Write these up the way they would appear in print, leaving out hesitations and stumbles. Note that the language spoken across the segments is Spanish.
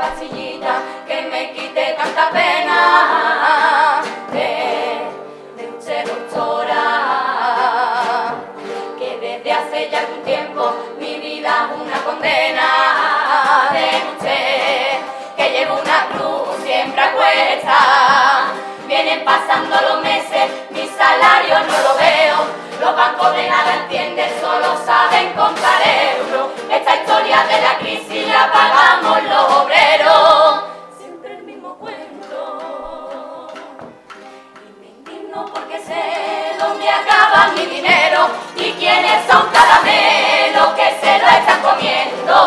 pastillita que me quite tanta pena. De usted, doctora, que desde hace ya algún tiempo mi vida es una condena. De usted, que llevo una cruz siempre a cuesta. Vienen pasando los meses, mi salario no lo veo. Los bancos de nada entienden, solo saben contar euros. Esta historia de la crisis la pagamos los obreros. Siempre el mismo cuento. Y me indigno porque sé dónde acaba mi dinero y quiénes son cada mes los que se lo están comiendo.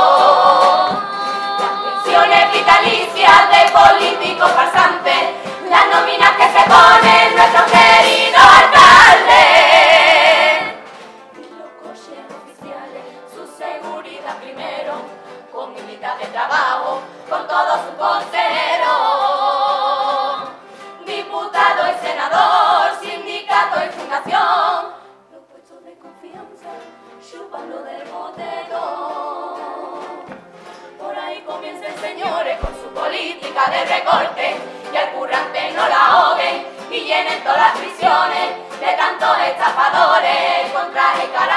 Las pensiones vitalicias de políticos farsantes, las nóminas que se ponen nuestros queridos alcaldes, y los coches oficiales, su seguridad primero, con militar de trabajo, con todos sus consejeros, diputado y senador, sindicato y fundación, los puestos de confianza, chupando del botellón. Por ahí comiencen, señores, con su política de recorte, y al currante no la ahoguen y llenen todas las prisiones de tantos estafadores con traje cara